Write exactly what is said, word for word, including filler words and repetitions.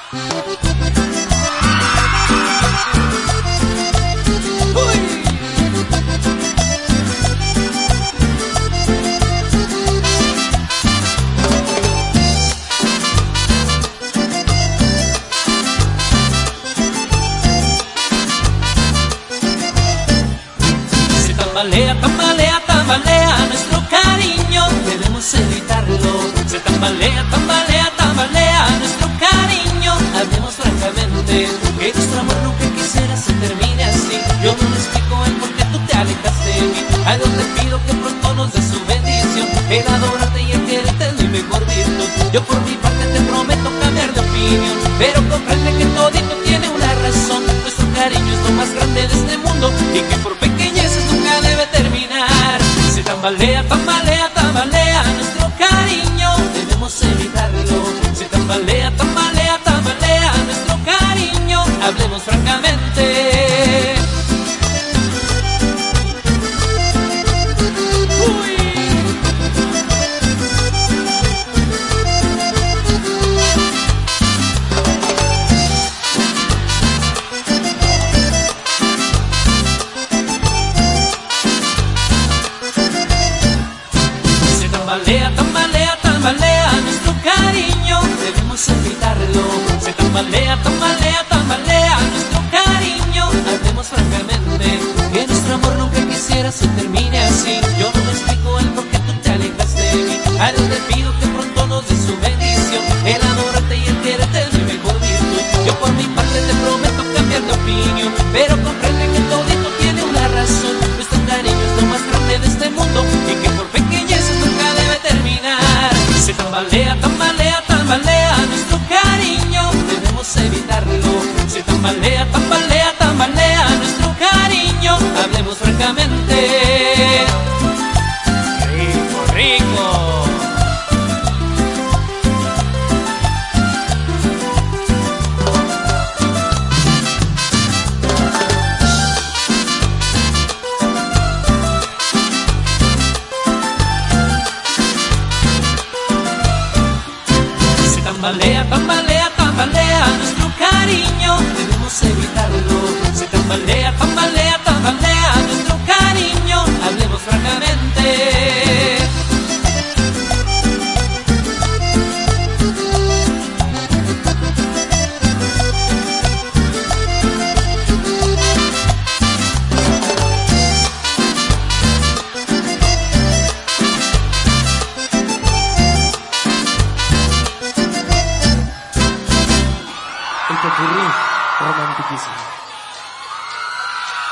Tambalea, tambalea, tambalea nuestro cariño, debemos evitarlo. Se tambalea, tambalea, tambalea nuestro cariño, hablemos francamente, que nuestro amor nunca quisiera se termine así. Yo no me explico el por qué tú te alejaste de mí. A Dios le pido que pronto nos dé su bendición, el adorarte y el quererte es mi mejor virtud. Yo por mi parte te prometo cambiar de opinión, pero comprende que todito tiene una razón. Nuestro cariño es lo más grande de este mundo y que por pequeñeces nunca debe terminar. Se tambalea, tambalea, tambalea nuestro cariño, debemos evitarlo. Se tambalea, tambalea, tambalea nuestro cariño, hablemos francamente. Tambalea, tambalea, tambalea nuestro cariño, debemos evitarlo. Se tambalea, tambalea, tambalea nuestro cariño, hablemos francamente, que nuestro amor nunca quisiera se termine así. Yo no me explico el por qué tú te alejaste de mí. A Dios le pido que pronto nos dé su bendición, el adorarte y el quererte es mi mejor virtud. Yo por mi parte te prometo cambiar de opinión, pero comprende que todito tiene una razón. Nuestro cariño es lo más grande de este mundo y que por pequeñeces nunca debe terminar. Se tambalea, tambalea, tambalea nuestro cariño, debemos evitarlo. Se tambalea, tambalea, tambalea nuestro cariño, hablemos francamente. Rico, rico. Tambalea, tambalea, tambalea nuestro cariño, debemos evitarlo. Se tambalea, tambalea, tambalea nuestro cariño, hablemos francamente. El popurrí romantiquísimo.